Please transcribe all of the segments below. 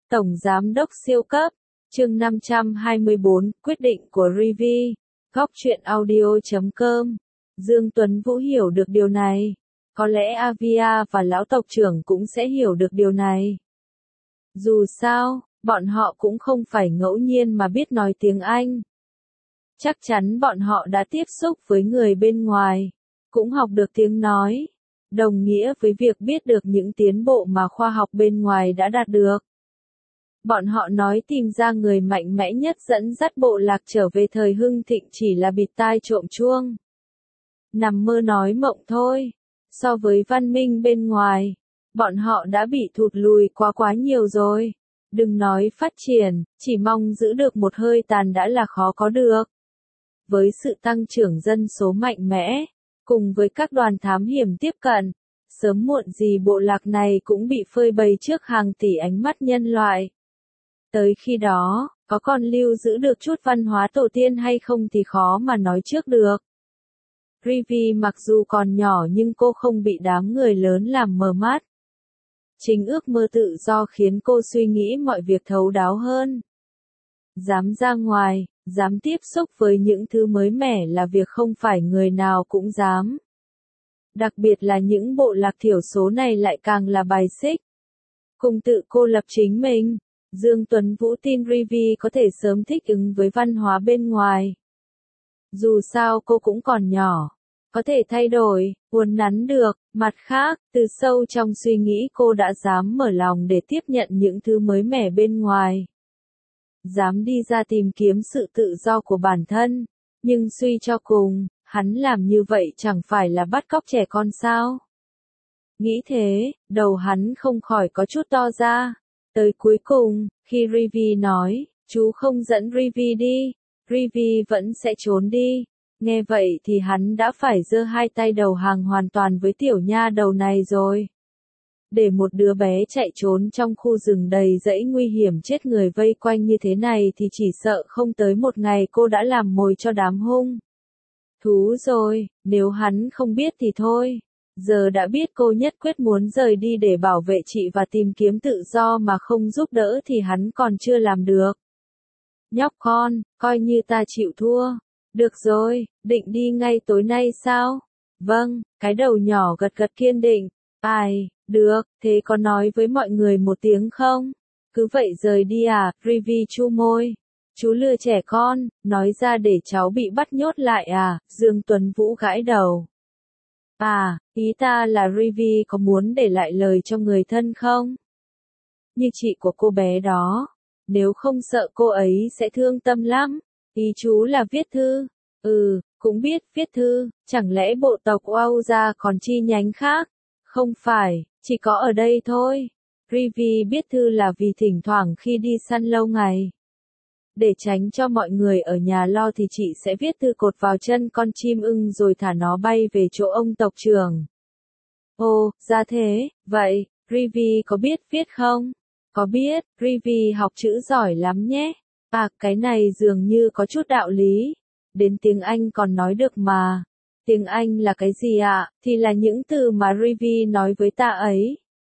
Tổng Giám đốc siêu cấp, chương 524, quyết định của Rivi, góc truyện audio.com. Dương Tuấn Vũ hiểu được điều này. Có lẽ Avia và lão tộc trưởng cũng sẽ hiểu được điều này. Dù sao, bọn họ cũng không phải ngẫu nhiên mà biết nói tiếng Anh. Chắc chắn bọn họ đã tiếp xúc với người bên ngoài, cũng học được tiếng nói, đồng nghĩa với việc biết được những tiến bộ mà khoa học bên ngoài đã đạt được. Bọn họ nói tìm ra người mạnh mẽ nhất dẫn dắt bộ lạc trở về thời hưng thịnh chỉ là bịt tai trộm chuông. Nằm mơ nói mộng thôi. So với văn minh bên ngoài, bọn họ đã bị thụt lùi quá nhiều rồi. Đừng nói phát triển, chỉ mong giữ được một hơi tàn đã là khó có được. Với sự tăng trưởng dân số mạnh mẽ, cùng với các đoàn thám hiểm tiếp cận, sớm muộn gì bộ lạc này cũng bị phơi bày trước hàng tỷ ánh mắt nhân loại. Tới khi đó, có còn lưu giữ được chút văn hóa tổ tiên hay không thì khó mà nói trước được. Rivi mặc dù còn nhỏ nhưng cô không bị đám người lớn làm mờ mắt. Chính ước mơ tự do khiến cô suy nghĩ mọi việc thấu đáo hơn. Dám ra ngoài, dám tiếp xúc với những thứ mới mẻ là việc không phải người nào cũng dám. Đặc biệt là những bộ lạc thiểu số này lại càng là bài xích. Cùng tự cô lập chính mình, Dương Tuấn Vũ tin Rivi có thể sớm thích ứng với văn hóa bên ngoài. Dù sao cô cũng còn nhỏ, có thể thay đổi, uốn nắn được. Mặt khác, từ sâu trong suy nghĩ cô đã dám mở lòng để tiếp nhận những thứ mới mẻ bên ngoài. Dám đi ra tìm kiếm sự tự do của bản thân, nhưng suy cho cùng, hắn làm như vậy chẳng phải là bắt cóc trẻ con sao? Nghĩ thế, đầu hắn không khỏi có chút to ra. Tới cuối cùng, khi Rivi nói, chú không dẫn Rivi đi, Rivi vẫn sẽ trốn đi. Nghe vậy thì hắn đã phải giơ hai tay đầu hàng hoàn toàn với tiểu nha đầu này rồi. Để một đứa bé chạy trốn trong khu rừng đầy rẫy nguy hiểm chết người vây quanh như thế này thì chỉ sợ không tới một ngày cô đã làm mồi cho đám hung thú rồi. Nếu hắn không biết thì thôi. Giờ đã biết cô nhất quyết muốn rời đi để bảo vệ chị và tìm kiếm tự do mà không giúp đỡ thì hắn còn chưa làm được. Nhóc con, coi như ta chịu thua. Được rồi, định đi ngay tối nay sao? Vâng, cái đầu nhỏ gật gật kiên định. Ai, được, thế có nói với mọi người một tiếng không? Cứ vậy rời đi à? Rivi chu môi. Chú lừa trẻ con, nói ra để cháu bị bắt nhốt lại à? Dương Tuấn Vũ gãi đầu. À, ý ta là Rivi có muốn để lại lời cho người thân không? Như chị của cô bé đó. Nếu không sợ cô ấy sẽ thương tâm lắm. Ý chú là viết thư. Cũng biết viết thư, chẳng lẽ bộ tộc Oauza còn chi nhánh khác? Không phải, chỉ có ở đây thôi. Rivi viết thư là vì thỉnh thoảng khi đi săn lâu ngày, để tránh cho mọi người ở nhà lo thì chị sẽ viết thư cột vào chân con chim ưng rồi thả nó bay về chỗ ông tộc trưởng. Ồ, ra thế, vậy, Rivi có biết viết không? Có biết, Rivi học chữ giỏi lắm nhé. À, cái này dường như có chút đạo lý. Đến tiếng Anh còn nói được mà. Tiếng Anh là cái gì ạ? Thì là những từ mà Rivi nói với ta ấy.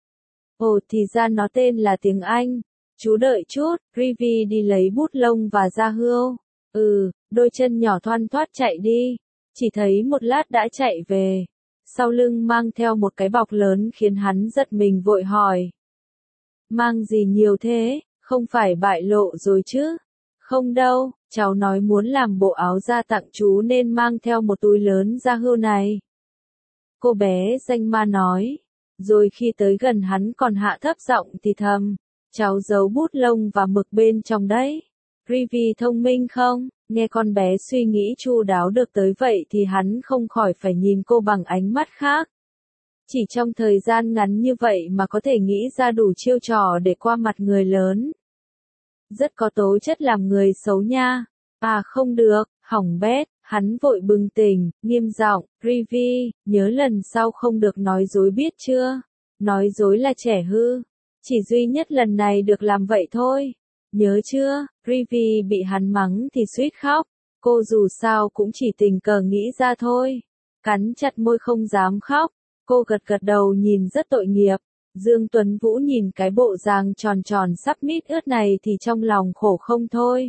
Ồ, thì ra nó tên là tiếng Anh. Chú đợi chút, Rivi đi lấy bút lông và da hươu. Đôi chân nhỏ thoăn thoắt chạy đi. Chỉ thấy một lát đã chạy về. Sau lưng mang theo một cái bọc lớn khiến hắn giật mình vội hỏi. Mang gì nhiều thế, không phải bại lộ rồi chứ? Không đâu, cháu nói muốn làm bộ áo da tặng chú nên mang theo một túi lớn da hươu này. Cô bé danh ma nói. Rồi khi tới gần hắn còn hạ thấp giọng thì thầm. Cháu giấu bút lông và mực bên trong đấy. Rivi thông minh không? Nghe con bé suy nghĩ chu đáo được tới vậy thì hắn không khỏi phải nhìn cô bằng ánh mắt khác. Chỉ trong thời gian ngắn như vậy mà có thể nghĩ ra đủ chiêu trò để qua mặt người lớn. Rất có tố chất làm người xấu nha. À không được, hỏng bét, hắn vội bừng tỉnh, nghiêm giọng, Rivi, nhớ lần sau không được nói dối biết chưa? Nói dối là trẻ hư. Chỉ duy nhất lần này được làm vậy thôi. Nhớ chưa? Rivi bị hắn mắng thì suýt khóc. Cô dù sao cũng chỉ tình cờ nghĩ ra thôi. Cắn chặt môi không dám khóc. Cô gật gật đầu nhìn rất tội nghiệp. Dương Tuấn Vũ nhìn cái bộ dáng tròn tròn sắp mít ướt này thì trong lòng khổ không thôi.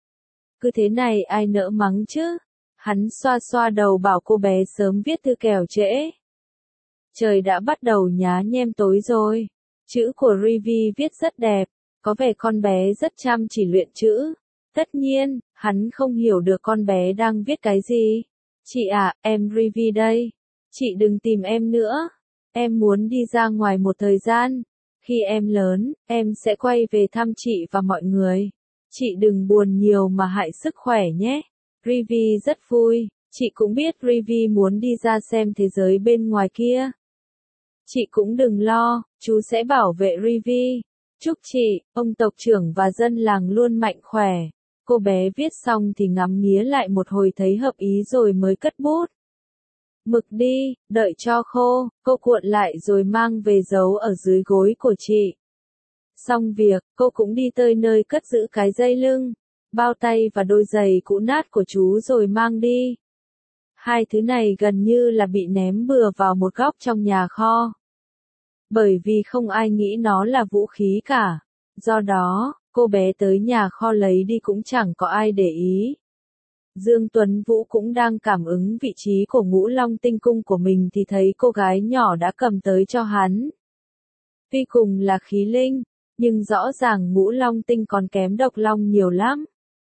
Cứ thế này ai nỡ mắng chứ? Hắn xoa xoa đầu bảo cô bé sớm viết thư kẻo trễ. Trời đã bắt đầu nhá nhem tối rồi. Chữ của Rivi viết rất đẹp, có vẻ con bé rất chăm chỉ luyện chữ. Tất nhiên, hắn không hiểu được con bé đang viết cái gì. Chị à, em Rivi đây. Chị đừng tìm em nữa. Em muốn đi ra ngoài một thời gian. Khi em lớn, em sẽ quay về thăm chị và mọi người. Chị đừng buồn nhiều mà hại sức khỏe nhé. Rivi rất vui, chị cũng biết Rivi muốn đi ra xem thế giới bên ngoài kia. Chị cũng đừng lo, chú sẽ bảo vệ Rivi. Chúc chị, ông tộc trưởng và dân làng luôn mạnh khỏe. Cô bé viết xong thì ngắm nghía lại một hồi thấy hợp ý rồi mới cất bút. Mực đi, đợi cho khô, cô cuộn lại rồi mang về giấu ở dưới gối của chị. Xong việc, cô cũng đi tới nơi cất giữ cái dây lưng, bao tay và đôi giày cũ nát của chú rồi mang đi. Hai thứ này gần như là bị ném bừa vào một góc trong nhà kho. Bởi vì không ai nghĩ nó là vũ khí cả. Do đó, cô bé tới nhà kho lấy đi cũng chẳng có ai để ý. Dương Tuấn Vũ cũng đang cảm ứng vị trí của Ngũ Long tinh cung của mình thì thấy cô gái nhỏ đã cầm tới cho hắn. Tuy cùng là khí linh, nhưng rõ ràng Ngũ Long tinh còn kém Độc Long nhiều lắm.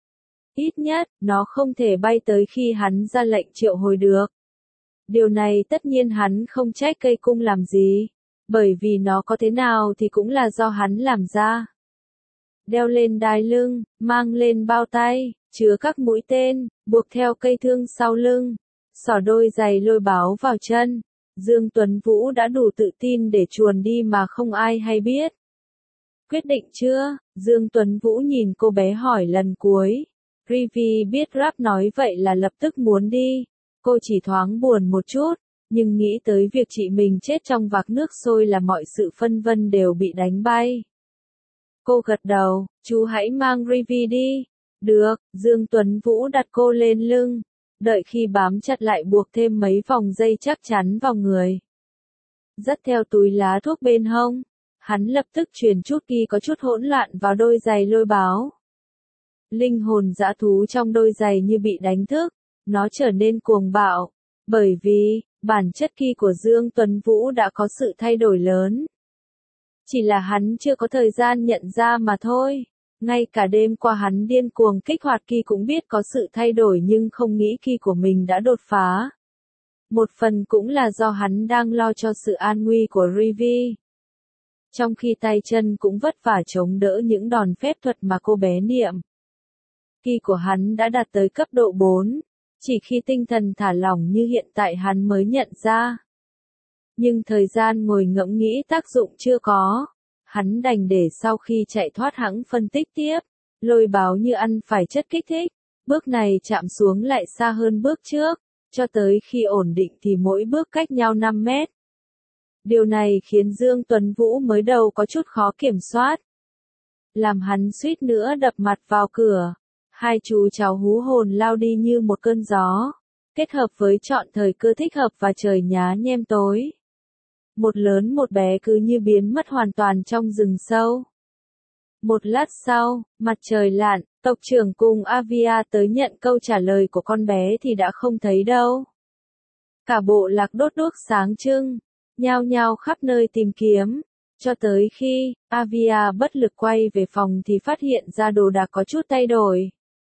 Ít nhất, nó không thể bay tới khi hắn ra lệnh triệu hồi được. Điều này tất nhiên hắn không trách cây cung làm gì, bởi vì nó có thế nào thì cũng là do hắn làm ra. Đeo lên đai lưng, mang lên bao tay, chứa các mũi tên, buộc theo cây thương sau lưng, xỏ đôi giày lôi báo vào chân. Dương Tuấn Vũ đã đủ tự tin để chuồn đi mà không ai hay biết. Quyết định chưa? Dương Tuấn Vũ nhìn cô bé hỏi lần cuối. Rivi biết rap nói vậy là lập tức muốn đi. Cô chỉ thoáng buồn một chút, nhưng nghĩ tới việc chị mình chết trong vạc nước sôi là mọi sự phân vân đều bị đánh bay. Cô gật đầu, chú hãy mang Rivi đi. Được, Dương Tuấn Vũ đặt cô lên lưng, đợi khi bám chặt lại buộc thêm mấy vòng dây chắc chắn vào người. Dắt theo túi lá thuốc bên hông, hắn lập tức truyền chút kỳ có chút hỗn loạn vào đôi giày lôi báo. Linh hồn dã thú trong đôi giày như bị đánh thức, nó trở nên cuồng bạo, bởi vì, bản chất kỳ của Dương Tuấn Vũ đã có sự thay đổi lớn. Chỉ là hắn chưa có thời gian nhận ra mà thôi. Ngay cả đêm qua hắn điên cuồng kích hoạt kỳ cũng biết có sự thay đổi nhưng không nghĩ kỳ của mình đã đột phá. Một phần cũng là do hắn đang lo cho sự an nguy của Rivi. Trong khi tay chân cũng vất vả chống đỡ những đòn phép thuật mà cô bé niệm. Kỳ của hắn đã đạt tới cấp độ 4, chỉ khi tinh thần thả lỏng như hiện tại hắn mới nhận ra. Nhưng thời gian ngồi ngẫm nghĩ tác dụng chưa có. Hắn đành để sau khi chạy thoát hãng phân tích tiếp, lôi báo như ăn phải chất kích thích, bước này chạm xuống lại xa hơn bước trước, cho tới khi ổn định thì mỗi bước cách nhau 5 mét. Điều này khiến Dương Tuấn Vũ mới đầu có chút khó kiểm soát. Làm hắn suýt nữa đập mặt vào cửa, hai chú cháu hú hồn lao đi như một cơn gió, kết hợp với chọn thời cơ thích hợp và trời nhá nhem tối. Một lớn một bé cứ như biến mất hoàn toàn trong rừng sâu. Một lát sau, mặt trời lặn, tộc trưởng cùng Avia tới nhận câu trả lời của con bé thì đã không thấy đâu. Cả bộ lạc đốt đuốc sáng trưng, nhao nhao khắp nơi tìm kiếm, cho tới khi Avia bất lực quay về phòng thì phát hiện ra đồ đạc có chút thay đổi.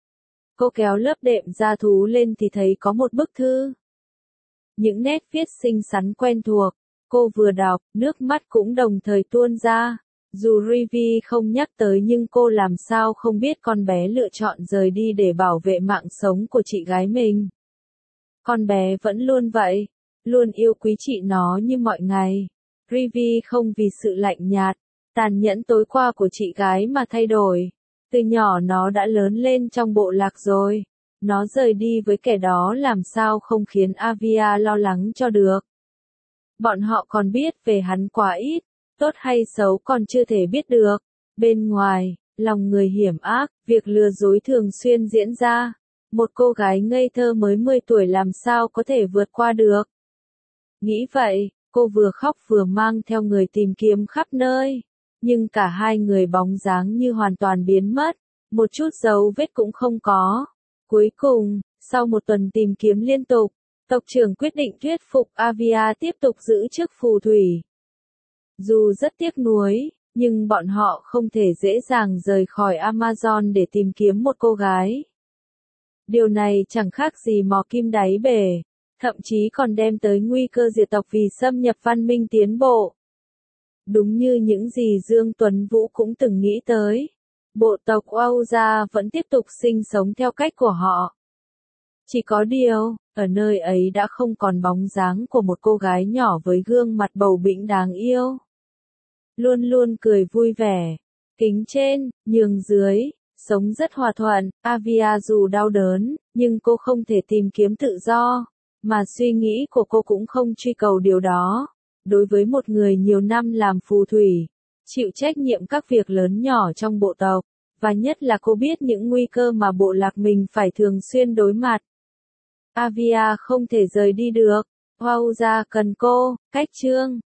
Cô kéo lớp đệm da thú lên thì thấy có một bức thư. Những nét viết xinh xắn quen thuộc. Cô vừa đọc, nước mắt cũng đồng thời tuôn ra. Dù Rivi không nhắc tới nhưng cô làm sao không biết con bé lựa chọn rời đi để bảo vệ mạng sống của chị gái mình. Con bé vẫn luôn vậy, luôn yêu quý chị nó như mọi ngày. Rivi không vì sự lạnh nhạt, tàn nhẫn tối qua của chị gái mà thay đổi. Từ nhỏ nó đã lớn lên trong bộ lạc rồi. Nó rời đi với kẻ đó làm sao không khiến Avia lo lắng cho được. Bọn họ còn biết về hắn quá ít, tốt hay xấu còn chưa thể biết được. Bên ngoài, lòng người hiểm ác, việc lừa dối thường xuyên diễn ra. Một cô gái ngây thơ mới 10 tuổi làm sao có thể vượt qua được. Nghĩ vậy, Cô vừa khóc vừa mang theo người tìm kiếm khắp nơi, nhưng cả hai người bóng dáng như hoàn toàn biến mất, một chút dấu vết cũng không có. Cuối cùng, sau một tuần tìm kiếm liên tục, tộc trưởng quyết định thuyết phục Avia tiếp tục giữ chức phù thủy. Dù rất tiếc nuối, nhưng bọn họ không thể dễ dàng rời khỏi Amazon để tìm kiếm một cô gái. Điều này chẳng khác gì mò kim đáy bể, thậm chí còn đem tới nguy cơ diệt tộc vì xâm nhập văn minh tiến bộ. Đúng như những gì Dương Tuấn Vũ cũng từng nghĩ tới, bộ tộc Auza vẫn tiếp tục sinh sống theo cách của họ. Chỉ có điều, ở nơi ấy đã không còn bóng dáng của một cô gái nhỏ với gương mặt bầu bĩnh đáng yêu. Luôn luôn cười vui vẻ, kính trên, nhường dưới, sống rất hòa thuận. Avia dù đau đớn, nhưng cô không thể tìm kiếm tự do, mà suy nghĩ của cô cũng không truy cầu điều đó. Đối với một người nhiều năm làm phù thủy, chịu trách nhiệm các việc lớn nhỏ trong bộ tộc, và nhất là cô biết những nguy cơ mà bộ lạc mình phải thường xuyên đối mặt. Avia không thể rời đi được, Auza cần cô. Cách chương